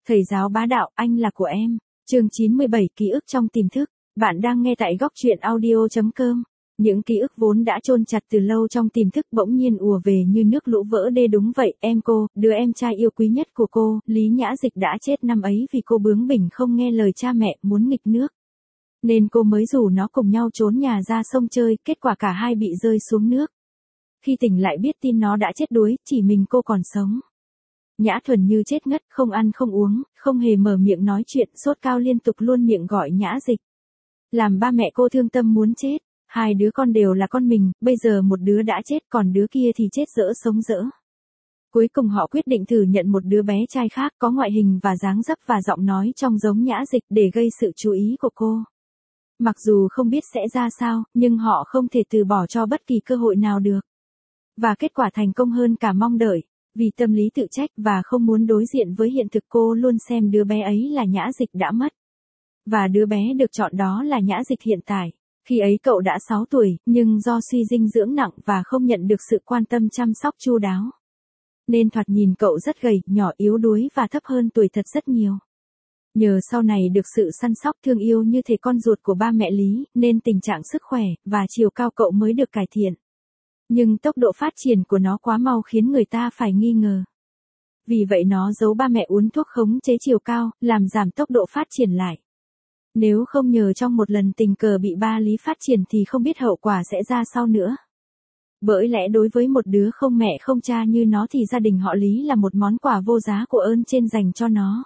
Thầy giáo bá đạo, anh là của em. Chương 97 ký ức trong tiềm thức. Bạn đang nghe tại góc truyện audio.com. Những ký ức vốn đã chôn chặt từ lâu trong tiềm thức bỗng nhiên ùa về như nước lũ vỡ đê. Đúng vậy, em cô, đứa em trai yêu quý nhất của cô, Lý Nhã Dịch đã chết năm ấy vì cô bướng bỉnh không nghe lời cha mẹ, muốn nghịch nước. Nên cô mới rủ nó cùng nhau trốn nhà ra sông chơi, kết quả cả hai bị rơi xuống nước. Khi tỉnh lại biết tin nó đã chết đuối, chỉ mình cô còn sống. Nhã Thuần như chết ngất, không ăn không uống, không hề mở miệng nói chuyện, sốt cao liên tục luôn miệng gọi Nhã Dịch. Làm ba mẹ cô thương tâm muốn chết, hai đứa con đều là con mình, bây giờ một đứa đã chết còn đứa kia thì chết dở sống dở. Cuối cùng họ quyết định thử nhận một đứa bé trai khác có ngoại hình và dáng dấp và giọng nói trông giống Nhã Dịch để gây sự chú ý của cô. Mặc dù không biết sẽ ra sao, nhưng họ không thể từ bỏ cho bất kỳ cơ hội nào được. Và kết quả thành công hơn cả mong đợi. Vì tâm lý tự trách và không muốn đối diện với hiện thực, cô luôn xem đứa bé ấy là Nhã Dịch đã mất. Và đứa bé được chọn đó là Nhã Dịch hiện tại. Khi ấy cậu đã 6 tuổi, nhưng do suy dinh dưỡng nặng và không nhận được sự quan tâm chăm sóc chu đáo. Nên thoạt nhìn cậu rất gầy, nhỏ yếu đuối và thấp hơn tuổi thật rất nhiều. Nhờ sau này được sự săn sóc thương yêu như thể con ruột của ba mẹ Lý, nên tình trạng sức khỏe và chiều cao cậu mới được cải thiện. Nhưng tốc độ phát triển của nó quá mau khiến người ta phải nghi ngờ. Vì vậy nó giấu ba mẹ uống thuốc khống chế chiều cao, làm giảm tốc độ phát triển lại. Nếu không nhờ trong một lần tình cờ bị ba Lý phát triển thì không biết hậu quả sẽ ra sao nữa. Bởi lẽ đối với một đứa không mẹ không cha như nó thì gia đình họ Lý là một món quà vô giá của ơn trên dành cho nó.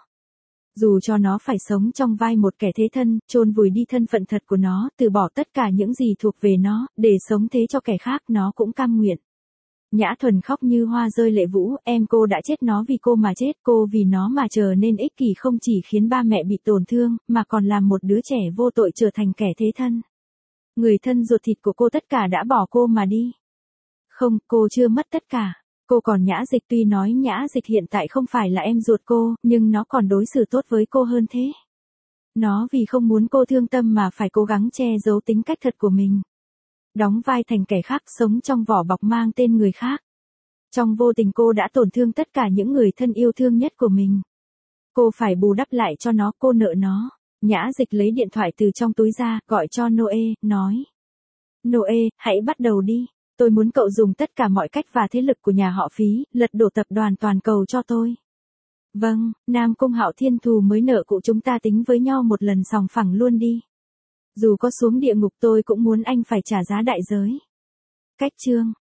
Dù cho nó phải sống trong vai một kẻ thế thân, chôn vùi đi thân phận thật của nó, từ bỏ tất cả những gì thuộc về nó, để sống thế cho kẻ khác, nó cũng cam nguyện. Nhã Thuần khóc như hoa rơi lệ vũ, em cô đã chết, nó vì cô mà chết, cô vì nó mà trở nên ích kỷ, không chỉ khiến ba mẹ bị tổn thương, mà còn làm một đứa trẻ vô tội trở thành kẻ thế thân. Người thân ruột thịt của cô tất cả đã bỏ cô mà đi. Không, cô chưa mất tất cả. Cô còn Nhã Dịch, tuy nói Nhã Dịch hiện tại không phải là em ruột cô, nhưng nó còn đối xử tốt với cô hơn thế. Nó vì không muốn cô thương tâm mà phải cố gắng che giấu tính cách thật của mình. Đóng vai thành kẻ khác, sống trong vỏ bọc mang tên người khác. Trong vô tình cô đã tổn thương tất cả những người thân yêu thương nhất của mình. Cô phải bù đắp lại cho nó, cô nợ nó. Nhã Dịch lấy điện thoại từ trong túi ra, gọi cho Noe, nói. Noe, hãy bắt đầu đi. Tôi muốn cậu dùng tất cả mọi cách và thế lực của nhà họ Phí, lật đổ tập đoàn toàn cầu cho tôi. Vâng, Nam Cung Hạo Thiên thù mới nợ cũ, chúng ta tính với nhau một lần sòng phẳng luôn đi. Dù có xuống địa ngục tôi cũng muốn anh phải trả giá đại giới. Cách chương